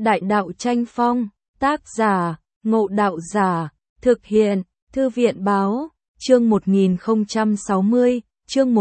Đại đạo tranh phong, tác giả, Ngộ Đạo Giả, thực hiện, Thư viện Báo, chương 1060, chương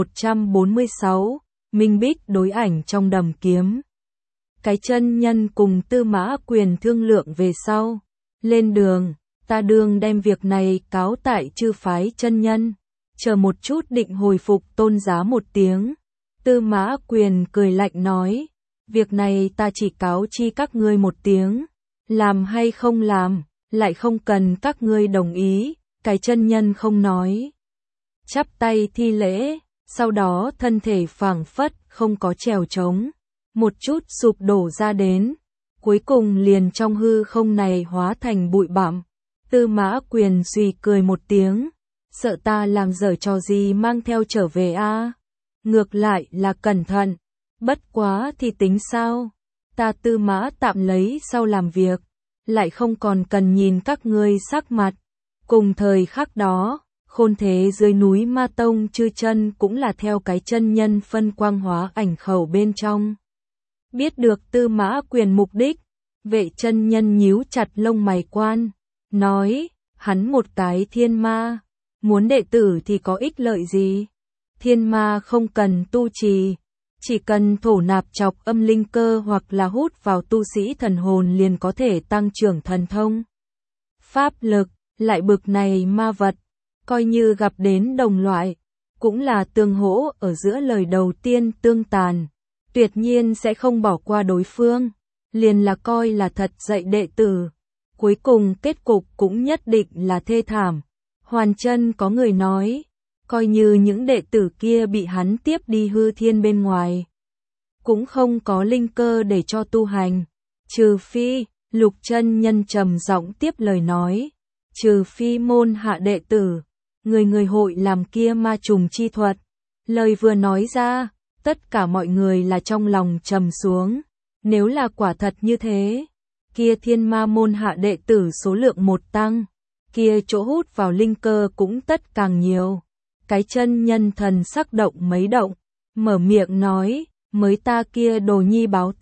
146, Minh Bích đối ảnh trong đầm kiếm. Cái chân nhân cùng Tư Mã Quyền thương lượng về sau. Lên đường, ta đương đem việc này cáo tại chư phái chân nhân. Chờ một chút định hồi phục tôn giá một tiếng. Tư Mã Quyền cười lạnh nói, việc này ta chỉ cáo chi các ngươi một tiếng. Làm hay không làm, lại không cần các ngươi đồng ý. Cái chân nhân không nói. Chắp tay thi lễ, sau đó thân thể phảng phất không có trèo trống. Một chút sụp đổ ra đến, cuối cùng liền trong hư không này hóa thành bụi bặm. Tư Mã Quyền suy cười một tiếng, sợ ta làm dở trò gì mang theo trở về a? Ngược lại là cẩn thận, bất quá thì tính sao? Ta Tư Mã tạm lấy sau làm việc, lại không còn cần nhìn các ngươi sắc mặt. Cùng thời khắc đó, khôn thế dưới núi Ma Tông chư chân cũng là theo cái chân nhân phân quang hóa ảnh khẩu bên trong. Biết được Tư Mã Quyền mục đích, Vệ chân nhân nhíu chặt lông mày quan, nói, hắn một cái thiên ma, muốn đệ tử thì có ích lợi gì? Thiên ma không cần tu trì, chỉ cần thổ nạp chọc âm linh cơ hoặc là hút vào tu sĩ thần hồn liền có thể tăng trưởng thần thông. Pháp lực, lại bực này ma vật, coi như gặp đến đồng loại, cũng là tương hỗ ở giữa lời đầu tiên tương tàn. Tuyệt nhiên sẽ không bỏ qua đối phương, liền là coi là thật dạy đệ tử. Cuối cùng kết cục cũng nhất định là thê thảm. Hoàn chân có người nói, coi như những đệ tử kia bị hắn tiếp đi hư thiên bên ngoài, cũng không có linh cơ để cho tu hành. Trừ phi, Lục chân nhân trầm giọng tiếp lời nói, trừ phi môn hạ đệ tử, người hội làm kia ma trùng chi thuật. Lời vừa nói ra, tất cả mọi người là trong lòng trầm xuống. Nếu là quả thật như thế, kia thiên ma môn hạ đệ tử số lượng một tăng, kia chỗ hút vào linh cơ cũng tất càng nhiều. Cái chân nhân thần sắc động mấy động, mở miệng nói, mới ta kia đồ nhi báo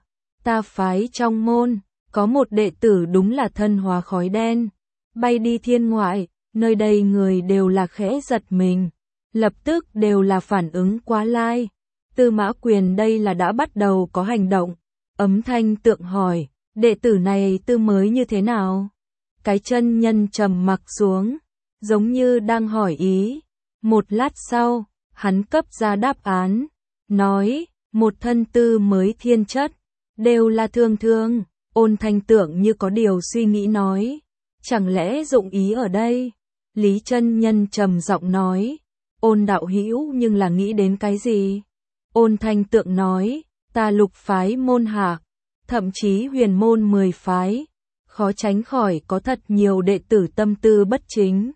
ta phái trong môn, có một đệ tử đúng là thân hóa khói đen, bay đi thiên ngoại, nơi đây người đều là khẽ giật mình, lập tức đều là phản ứng quá lai. Tư Mã Quyền đây là đã bắt đầu có hành động. Ấm thanh tượng hỏi, đệ tử này tư mới như thế nào? Cái chân nhân trầm mặc xuống, giống như đang hỏi ý. Một lát sau, hắn cấp ra đáp án, nói, một thân tư mới thiên chất, đều là thương. Ôn thanh tượng như có điều suy nghĩ nói, chẳng lẽ dụng ý ở đây? Lý chân nhân trầm giọng nói, ôn đạo hữu nhưng là nghĩ đến cái gì? Ôn thanh tượng nói, ta lục phái môn hạ, thậm chí huyền môn 10 phái, khó tránh khỏi có thật nhiều đệ tử tâm tư bất chính.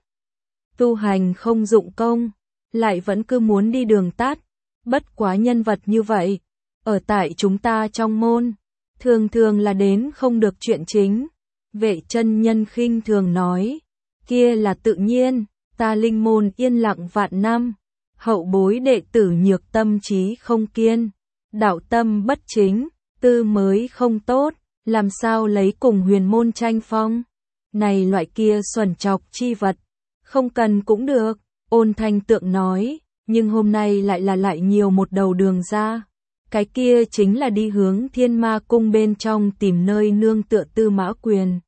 Tu hành không dụng công, lại vẫn cứ muốn đi đường tắt, bất quá nhân vật như vậy, ở tại chúng ta trong môn, thường là đến không được chuyện chính. Vệ chân nhân khinh thường nói, kia là tự nhiên, ta linh môn yên lặng vạn năm. Hậu bối đệ tử nhược tâm trí không kiên, đạo tâm bất chính, tư mới không tốt, làm sao lấy cùng huyền môn tranh phong. Này loại kia xuẩn chọc chi vật, không cần cũng được, ôn thanh tượng nói, nhưng hôm nay lại nhiều một đầu đường ra. Cái kia chính là đi hướng thiên ma cung bên trong tìm nơi nương tựa Tư Mã Quyền.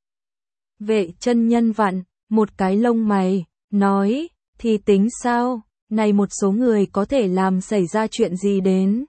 Vệ chân nhân vặn, một cái lông mày, nói, thì tính sao? Này một số người có thể làm xảy ra chuyện gì đến?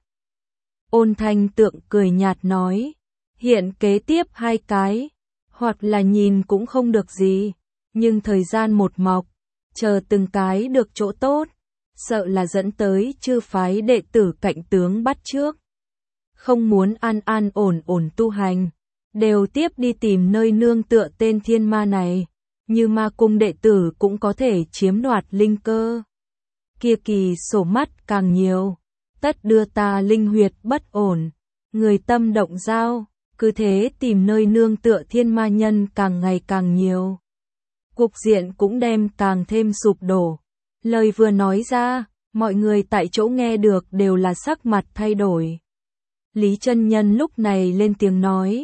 Ôn thanh tượng cười nhạt nói, hiện kế tiếp 2 cái, hoặc là nhìn cũng không được gì, nhưng thời gian một mọc, chờ từng cái được chỗ tốt, sợ là dẫn tới chư phái đệ tử cạnh tướng bắt trước. Không muốn an ổn tu hành, đều tiếp đi tìm nơi nương tựa tên thiên ma này, như ma cung đệ tử cũng có thể chiếm đoạt linh cơ. Kia kỳ sổ mắt càng nhiều, tất đưa ta linh huyệt bất ổn, người tâm động giao, cứ thế tìm nơi nương tựa thiên ma nhân càng ngày càng nhiều. Cục diện cũng đem càng thêm sụp đổ. Lời vừa nói ra, mọi người tại chỗ nghe được đều là sắc mặt thay đổi. Lý chân nhân lúc này lên tiếng nói,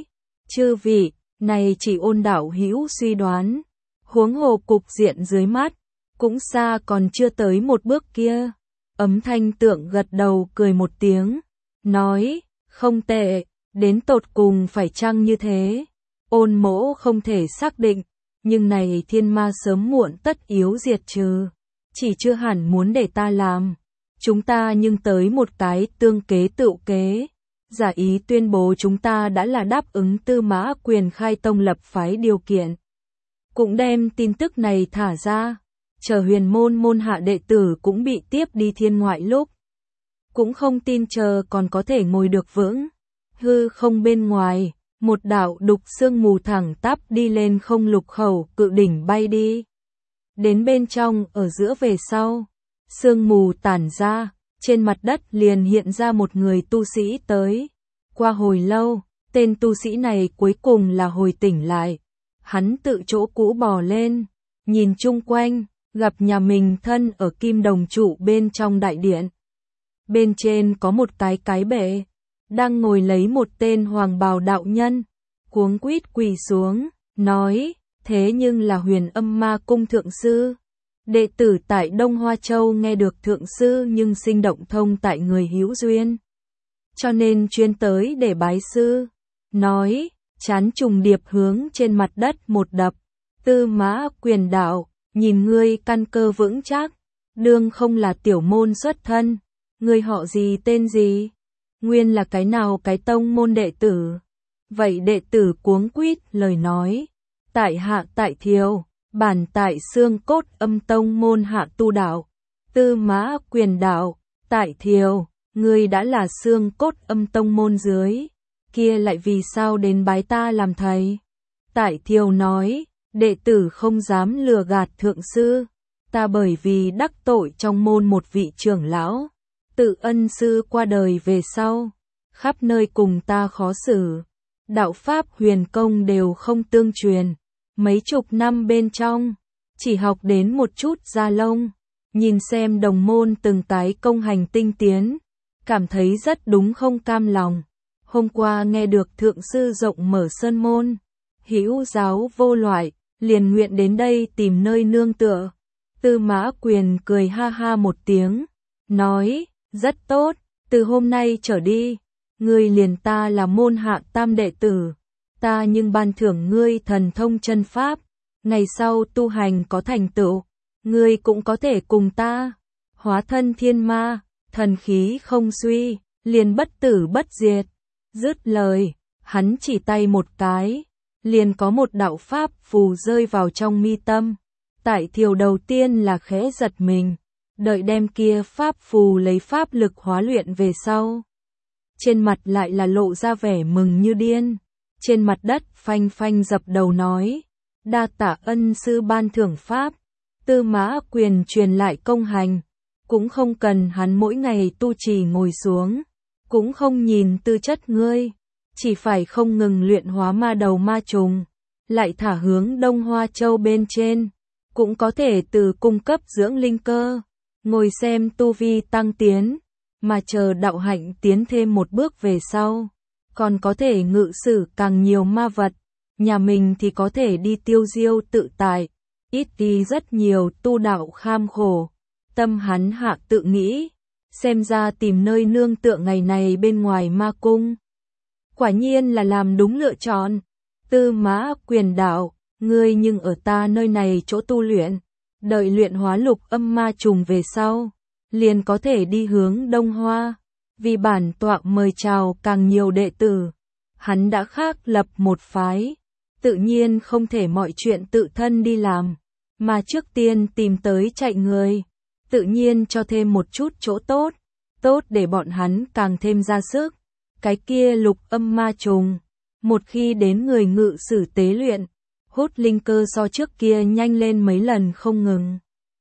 Chư vị, này chỉ ôn đạo hữu suy đoán, huống hồ cục diện dưới mắt, cũng xa còn chưa tới một bước kia. Ấm Thanh Tượng gật đầu cười một tiếng, nói, không tệ, đến tột cùng phải chăng như thế? Ôn mỗ không thể xác định, nhưng này thiên ma sớm muộn tất yếu diệt trừ, chỉ chưa hẳn muốn để ta làm. Chúng ta nhưng tới một cái tương kế tựu kế, giả ý tuyên bố chúng ta đã là đáp ứng Tư Mã Quyền khai tông lập phái điều kiện. Cũng đem tin tức này thả ra, chờ huyền môn môn hạ đệ tử cũng bị tiếp đi thiên ngoại lúc. Cũng không tin chờ còn có thể ngồi được vững. Hư không bên ngoài, một đạo đục sương mù thẳng tắp đi lên không lục khẩu cự đỉnh bay đi. Đến bên trong ở giữa về sau, sương mù tản ra, trên mặt đất liền hiện ra một người tu sĩ tới. Qua hồi lâu, tên tu sĩ này cuối cùng là hồi tỉnh lại. Hắn tự chỗ cũ bò lên, nhìn chung quanh, gặp nhà mình thân ở kim đồng trụ bên trong đại điện. Bên trên có một cái bệ, đang ngồi lấy một tên hoàng bào đạo nhân, cuống quýt quỳ xuống, nói, thế nhưng là Huyền Âm Ma Cung thượng sư. Đệ tử tại Đông Hoa Châu nghe được thượng sư nhưng sinh động thông tại người hữu duyên, cho nên chuyên tới để bái sư. Nói, chán trùng điệp hướng trên mặt đất một đập, Tư Mã Quyền đạo, nhìn ngươi căn cơ vững chắc, đương không là tiểu môn xuất thân, ngươi họ gì tên gì, nguyên là cái nào cái tông môn đệ tử. Vậy đệ tử cuống quýt lời nói, tại hạ tại Thiều, bản tại Xương Cốt Âm tông môn hạ tu đạo. Tư Mã Quyền đạo, tại Thiều, ngươi đã là Xương Cốt Âm tông môn dưới, kia lại vì sao đến bái ta làm thầy? Tại Thiều nói, đệ tử không dám lừa gạt thượng sư, ta bởi vì đắc tội trong môn một vị trưởng lão, tự ân sư qua đời về sau, khắp nơi cùng ta khó xử, đạo pháp huyền công đều không tương truyền, mấy chục năm bên trong, chỉ học đến một chút da lông, nhìn xem đồng môn từng cái công hành tinh tiến, cảm thấy rất đúng không cam lòng. Hôm qua nghe được thượng sư rộng mở sơn môn, hữu giáo vô loại, liền nguyện đến đây tìm nơi nương tựa. Tư Mã Quyền cười ha ha một tiếng, nói, rất tốt, từ hôm nay trở đi, ngươi liền ta là môn hạ tam đệ tử, ta nhưng ban thưởng ngươi thần thông chân pháp, ngày sau tu hành có thành tựu, ngươi cũng có thể cùng ta, hóa thân thiên ma, thần khí không suy, liền bất tử bất diệt. Dứt lời, hắn chỉ tay một cái, liền có một đạo pháp phù rơi vào trong mi tâm. Tại Thiều đầu tiên là khẽ giật mình, đợi đem kia pháp phù lấy pháp lực hóa luyện về sau. Trên mặt lại là lộ ra vẻ mừng như điên, trên mặt đất phanh phanh dập đầu nói, đa tạ ân sư ban thưởng pháp. Tư Mã Quyền truyền lại công hành, cũng không cần hắn mỗi ngày tu trì ngồi xuống, cũng không nhìn tư chất ngươi, chỉ phải không ngừng luyện hóa ma đầu ma trùng, lại thả hướng Đông Hoa Châu bên trên, cũng có thể từ cung cấp dưỡng linh cơ, ngồi xem tu vi tăng tiến, mà chờ đạo hạnh tiến thêm một bước về sau, còn có thể ngự sử càng nhiều ma vật, nhà mình thì có thể đi tiêu diêu tự tại, ít đi rất nhiều tu đạo kham khổ. Tâm hắn hạ tự nghĩ, xem ra tìm nơi nương tựa ngày này bên ngoài ma cung. Quả nhiên là làm đúng lựa chọn. Tư Mã Quyền đạo, ngươi nhưng ở ta nơi này chỗ tu luyện, đợi luyện hóa lục âm ma trùng về sau, liền có thể đi hướng Đông Hoa, vì bản tọa mời chào càng nhiều đệ tử. Hắn đã khác lập một phái, tự nhiên không thể mọi chuyện tự thân đi làm, mà trước tiên tìm tới chạy người, tự nhiên cho thêm một chút chỗ tốt, tốt để bọn hắn càng thêm ra sức. Cái kia lục âm ma trùng, một khi đến người ngự sử tế luyện, hút linh cơ so trước kia nhanh lên mấy lần không ngừng.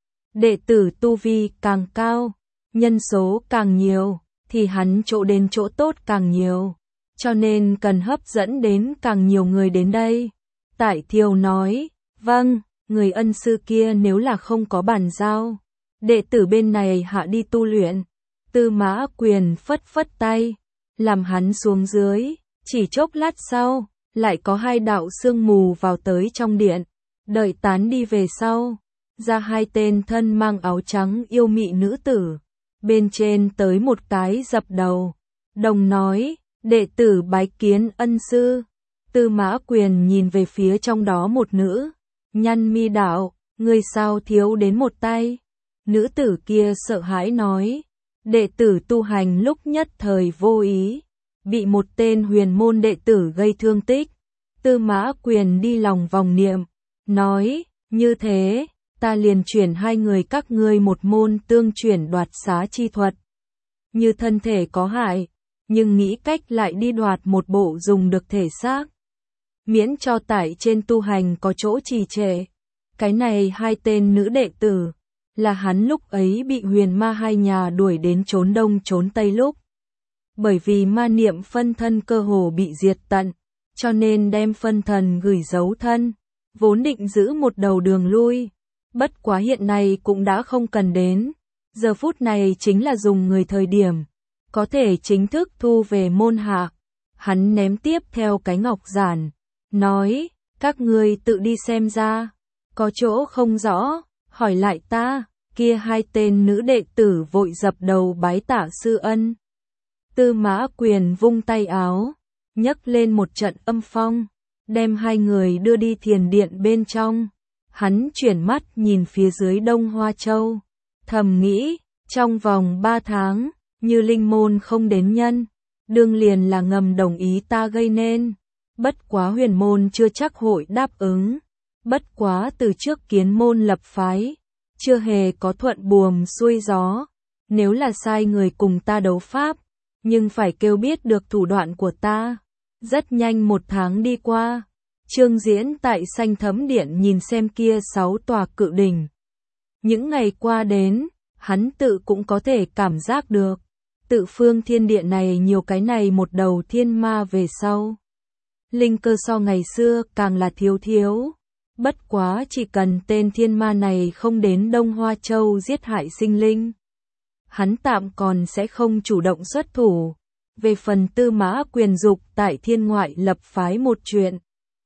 Đệ tử tu vi càng cao, nhân số càng nhiều, thì hắn chỗ đến chỗ tốt càng nhiều, cho nên cần hấp dẫn đến càng nhiều người đến đây. Tại Thiều nói, vâng, người ân sư kia nếu là không có bàn giao, đệ tử bên này hạ đi tu luyện. Tư Mã Quyền phất phất tay, làm hắn xuống dưới, chỉ chốc lát sau, lại có hai đạo sương mù vào tới trong điện, đợi tán đi về sau, ra hai tên thân mang áo trắng yêu mị nữ tử, bên trên tới một cái dập đầu, đồng nói, đệ tử bái kiến ân sư. Tư Mã Quyền nhìn về phía trong đó một nữ, nhăn mi đạo, người sao thiếu đến một tay. Nữ tử kia sợ hãi nói, đệ tử tu hành lúc nhất thời vô ý, bị một tên huyền môn đệ tử gây thương tích. Tư Mã Quyền đi lòng vòng niệm, nói, như thế, ta liền chuyển hai người các ngươi một môn tương chuyển đoạt xá chi thuật. Như thân thể có hại, nhưng nghĩ cách lại đi đoạt một bộ dùng được thể xác. Miễn cho tải trên tu hành có chỗ trì trệ. Cái này hai tên nữ đệ tử, là hắn lúc ấy bị huyền ma hai nhà đuổi đến trốn đông trốn tây lúc. Bởi vì ma niệm phân thân cơ hồ bị diệt tận, cho nên đem phân thần gửi dấu thân, vốn định giữ một đầu đường lui. Bất quá hiện nay cũng đã không cần đến, giờ phút này chính là dùng người thời điểm, có thể chính thức thu về môn hạ. Hắn ném tiếp theo cái ngọc giản, nói, các ngươi tự đi xem ra, có chỗ không rõ, hỏi lại ta. Kia hai tên nữ đệ tử vội dập đầu bái tạ sư ân. Tư Mã Quyền vung tay áo, nhấc lên một trận âm phong, đem hai người đưa đi thiền điện bên trong. Hắn chuyển mắt nhìn phía dưới Đông Hoa Châu, thầm nghĩ, trong vòng 3 tháng, như linh môn không đến nhân, đương liền là ngầm đồng ý ta gây nên. Bất quá huyền môn chưa chắc hội đáp ứng, bất quá từ trước kiến môn lập phái, chưa hề có thuận buồm xuôi gió. Nếu là sai người cùng ta đấu pháp, nhưng phải kêu biết được thủ đoạn của ta. Rất nhanh 1 tháng đi qua, Trương Diễn tại Xanh Thấm Điện nhìn xem kia 6 tòa cự đỉnh. Những ngày qua đến, hắn tự cũng có thể cảm giác được, tự phương thiên địa này nhiều cái này một đầu thiên ma về sau. Linh cơ so ngày xưa càng là thiếu. Bất quá chỉ cần tên thiên ma này không đến Đông Hoa Châu giết hại sinh linh, hắn tạm còn sẽ không chủ động xuất thủ. Về phần Tư Mã Quyền dục tại thiên ngoại lập phái một chuyện,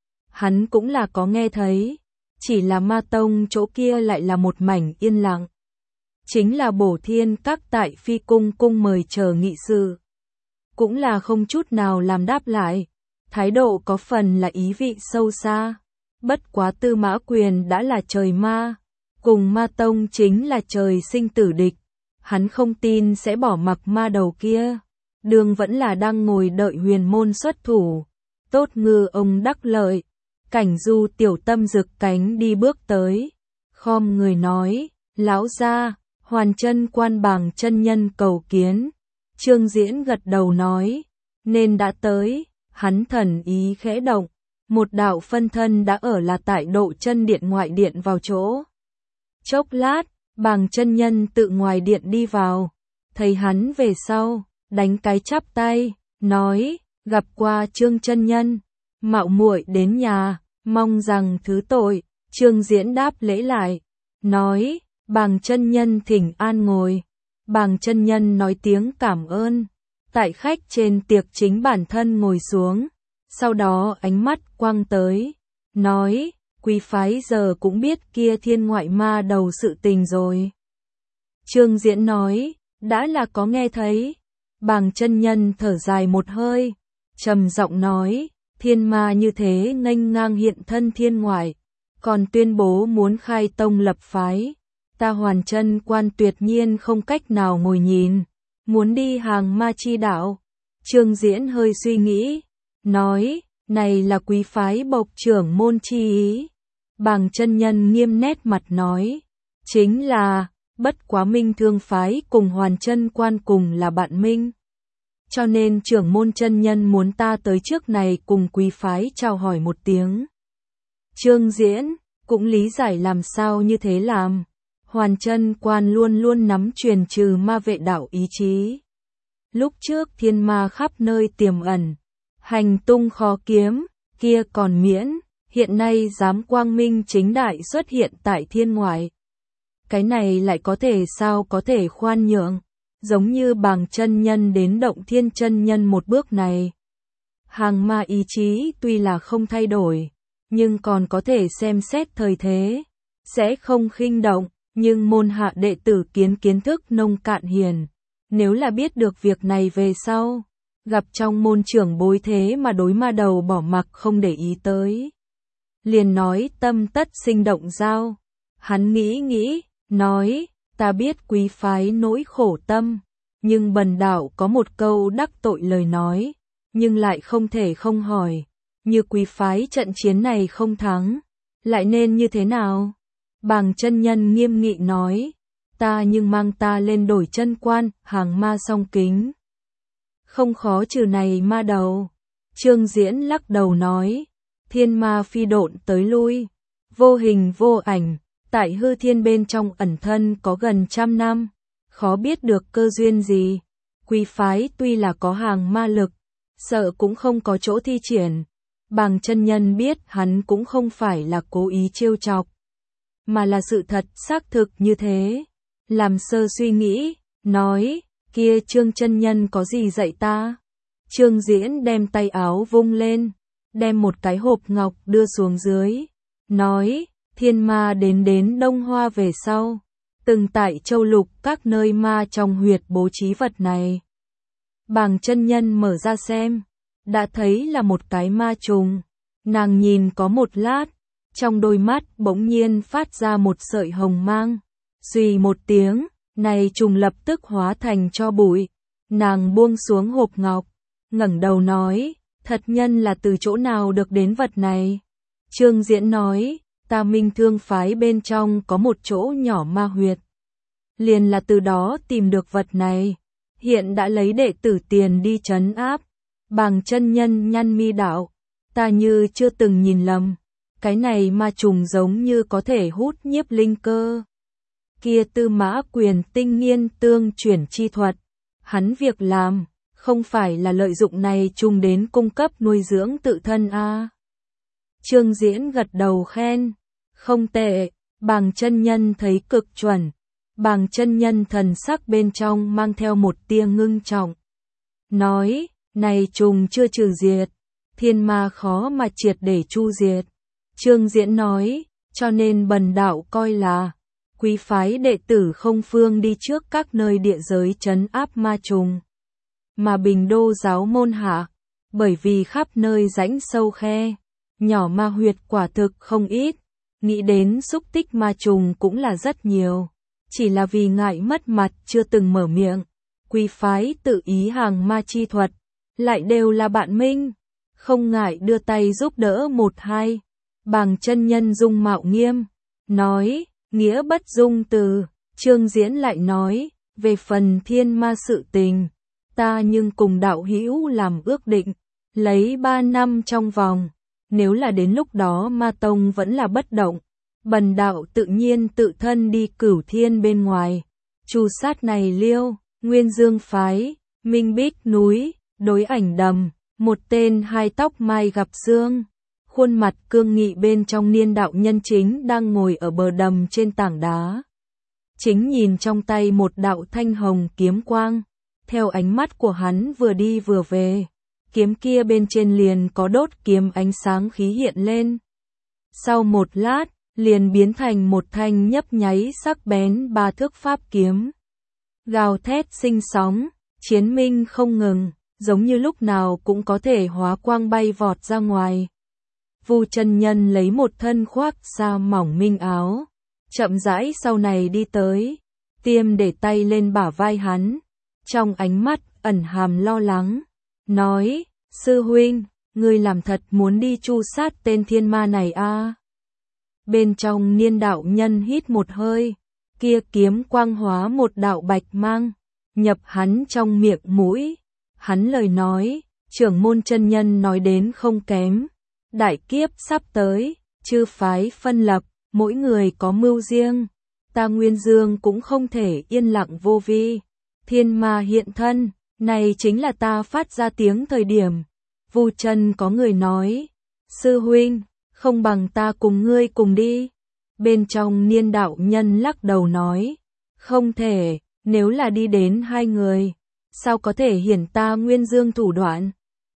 hắn cũng là có nghe thấy, chỉ là ma tông chỗ kia lại là một mảnh yên lặng. Chính là Bổ Thiên Các tại Phi Cung cung mời chờ nghị sự, cũng là không chút nào làm đáp lại, thái độ có phần là ý vị sâu xa. Bất quá Tư Mã Quyền đã là trời ma, cùng ma tông chính là trời sinh tử địch, hắn không tin sẽ bỏ mặc ma đầu kia. Đường vẫn là đang ngồi đợi huyền môn xuất thủ. Tốt ngư ông đắc lợi, Cảnh Du tiểu tâm rực cánh đi bước tới, khom người nói, lão gia, Hoàn Chân Quan bảng chân nhân cầu kiến. Trương Diễn gật đầu nói, nên đã tới. Hắn thần ý khẽ động, một đạo phân thân đã ở là tại Độ Chân Điện ngoại điện vào chỗ. Chốc lát, Bàng chân nhân tự ngoài điện đi vào, thấy hắn về sau, đánh cái chắp tay, nói, gặp qua Trương chân nhân, mạo muội đến nhà, mong rằng thứ tội. Trương Diễn đáp lễ lại, nói, Bàng chân nhân thỉnh an ngồi. Bàng chân nhân nói tiếng cảm ơn, tại khách trên tiệc chính bản thân ngồi xuống, sau đó ánh mắt quang tới, nói, quý phái giờ cũng biết kia thiên ngoại ma đầu sự tình rồi. Trương Diễn nói, đã là có nghe thấy. Bàng chân nhân thở dài một hơi, trầm giọng nói, thiên ma như thế nghênh ngang hiện thân thiên ngoại, còn tuyên bố muốn khai tông lập phái, ta Hoàn Chân Quan tuyệt nhiên không cách nào ngồi nhìn, muốn đi hàng ma chi đạo. Trương Diễn hơi suy nghĩ, nói, này là quý phái bộc trưởng môn chi ý. Bàng chân nhân nghiêm nét mặt nói, chính là, bất quá Minh Thương phái cùng Hoàn Chân Quan cùng là bạn minh, cho nên trưởng môn chân nhân muốn ta tới trước này cùng quý phái chào hỏi một tiếng. Trương Diễn cũng lý giải làm sao như thế làm. Hoàn Chân Quan luôn luôn nắm truyền trừ ma vệ đạo ý chí. Lúc trước thiên ma khắp nơi tiềm ẩn, hành tung khó kiếm, kia còn miễn, hiện nay dám quang minh chính đại xuất hiện tại thiên ngoại. Cái này lại có thể sao có thể khoan nhượng, giống như Bàng chân nhân đến Động Thiên chân nhân một bước này. Hàng ma ý chí tuy là không thay đổi, nhưng còn có thể xem xét thời thế, sẽ không khinh động, nhưng môn hạ đệ tử kiến thức nông cạn hiền. Nếu là biết được việc này về sau, gặp trong môn trưởng bối thế mà đối ma đầu bỏ mặc không để ý tới. Liền nói tâm tất sinh động giao. Hắn nghĩ, nói, ta biết quý phái nỗi khổ tâm, nhưng bần đạo có một câu đắc tội lời nói, nhưng lại không thể không hỏi, như quý phái trận chiến này không thắng, lại nên như thế nào? Bàng chân nhân nghiêm nghị nói, ta nhưng mang ta lên đổi chân quan, hàng ma song kính. Không khó trừ này ma đầu. Trương Diễn lắc đầu nói, thiên ma phi độn tới lui, vô hình vô ảnh, tại hư thiên bên trong ẩn thân có gần 100 năm, khó biết được cơ duyên gì. Quý phái tuy là có hàng ma lực, sợ cũng không có chỗ thi triển. Bàng chân nhân biết hắn cũng không phải là cố ý trêu chọc, mà là sự thật xác thực như thế. Làm sơ suy nghĩ, nói, kia Trương chân nhân có gì dạy ta? Trương Diễn đem tay áo vung lên, đem một cái hộp ngọc đưa xuống dưới, nói, thiên ma đến Đông Hoa về sau, từng tại châu lục các nơi ma trong huyệt bố trí vật này. Bàng chân nhân mở ra xem, đã thấy là một cái ma trùng. Nàng nhìn có một lát, trong đôi mắt bỗng nhiên phát ra một sợi hồng mang. Xùy một tiếng, này trùng lập tức hóa thành tro bụi. Nàng buông xuống hộp ngọc, ngẩng đầu nói, thật nhân là từ chỗ nào được đến vật này? Trương Diễn nói, ta Minh Thương phái bên trong có một chỗ nhỏ ma huyệt, liền là từ đó tìm được vật này, hiện đã lấy đệ tử tiền đi trấn áp. Bàng chân nhân nhăn mi đạo, ta như chưa từng nhìn lầm, cái này ma trùng giống như có thể hút nhiếp linh cơ. Kia Tư Mã Quyền tinh nghiên tương chuyển chi thuật, hắn việc làm, không phải là lợi dụng này trùng đến cung cấp nuôi dưỡng tự thân a. Trương Diễn gật đầu khen, không tệ. Bàng chân nhân thấy cực chuẩn. Bàng chân nhân thần sắc bên trong mang theo một tia ngưng trọng, nói, này trùng chưa trừ diệt, thiên ma khó mà triệt để chu diệt. Trương Diễn nói, cho nên bần đạo coi là quý phái đệ tử không phương đi trước các nơi địa giới trấn áp ma trùng, mà Bình Đô giáo môn hạ, bởi vì khắp nơi rãnh sâu khe, nhỏ ma huyệt quả thực không ít, nghĩ đến xúc tích ma trùng cũng là rất nhiều, chỉ là vì ngại mất mặt chưa từng mở miệng. Quý phái tự ý hàng ma chi thuật, lại đều là bạn minh, không ngại đưa tay giúp đỡ một hai. Bàng chân nhân dung mạo nghiêm, nói, nghĩa bất dung từ. Trương Diễn lại nói, về phần thiên ma sự tình, ta nhưng cùng đạo hữu làm ước định, lấy 3 năm trong vòng, nếu là đến lúc đó ma tông vẫn là bất động, bần đạo tự nhiên tự thân đi Cửu Thiên bên ngoài, trù sát này Liêu, Nguyên Dương phái, Minh Bích núi, Đối Ảnh đầm, một tên hai tóc mai gặp xương, khuôn mặt cương nghị bên trong niên đạo nhân chính đang ngồi ở bờ đầm trên tảng đá. Chính nhìn trong tay một đạo thanh hồng kiếm quang, theo ánh mắt của hắn vừa đi vừa về, kiếm kia bên trên liền có đốt kiếm ánh sáng khí hiện lên. Sau một lát, liền biến thành một thanh nhấp nháy sắc bén 3 thước pháp kiếm. Gào thét sinh sóng, chiến minh không ngừng, giống như lúc nào cũng có thể hóa quang bay vọt ra ngoài. Vu chân nhân lấy một thân khoác sa mỏng minh áo, chậm rãi sau này đi tới, tiêm để tay lên bả vai hắn, trong ánh mắt ẩn hàm lo lắng, nói, sư huynh, ngươi làm thật muốn đi chu sát tên thiên ma này a? Bên trong niên đạo nhân hít một hơi, kia kiếm quang hóa một đạo bạch mang, nhập hắn trong miệng mũi. Hắn lời nói, trưởng môn chân nhân nói đến không kém. Đại kiếp sắp tới, chư phái phân lập, mỗi người có mưu riêng. Ta Nguyên Dương cũng không thể yên lặng vô vi. Thiên ma hiện thân, này chính là ta phát ra tiếng thời điểm. Vu chân có người nói, sư huynh, không bằng ta cùng ngươi cùng đi. Bên trong niên đạo nhân lắc đầu nói, không thể, nếu là đi đến 2 người, sao có thể hiển ta Nguyên Dương thủ đoạn.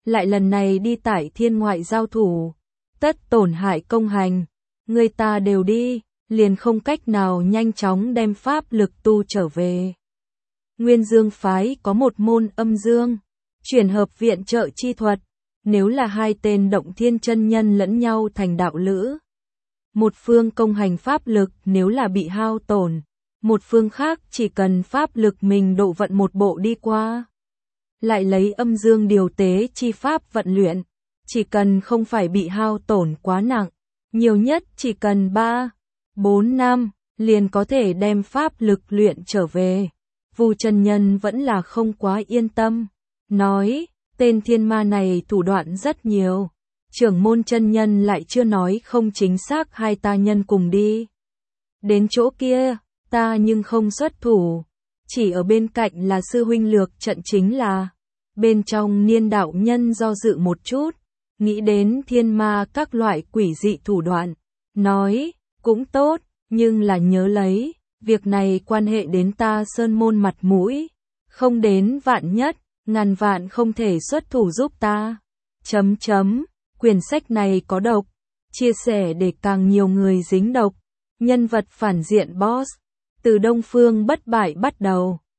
lại lần này đi tại thiên ngoại giao thủ, tất tổn hại công hành, người ta đều đi, liền không cách nào nhanh chóng đem pháp lực tu trở về. Nguyên Dương phái có một môn âm dương, chuyển hợp viện trợ chi thuật, nếu là hai tên Động Thiên chân nhân lẫn nhau thành đạo lữ. Một phương công hành pháp lực nếu là bị hao tổn, một phương khác chỉ cần pháp lực mình độ vận một bộ đi qua. Lại lấy âm dương điều tế chi pháp vận luyện, chỉ cần không phải bị hao tổn quá nặng, nhiều nhất chỉ cần 3, 4 năm, liền có thể đem pháp lực luyện trở về. Vu chân nhân vẫn là không quá yên tâm, nói, tên thiên ma này thủ đoạn rất nhiều, trưởng môn chân nhân lại chưa nói không chính xác hai ta nhân cùng đi. Đến chỗ kia, ta nhưng không xuất thủ, chỉ ở bên cạnh là sư huynh lược trận chính là. Bên trong Niên đạo nhân do dự một chút, nghĩ đến thiên ma các loại quỷ dị thủ đoạn, nói, cũng tốt, nhưng là nhớ lấy, việc này quan hệ đến ta sơn môn mặt mũi, không đến vạn nhất, ngàn vạn không thể xuất thủ giúp ta. Quyển sách này có độc, chia sẻ để càng nhiều người dính độc, nhân vật phản diện boss, từ Đông Phương bất bại bắt đầu.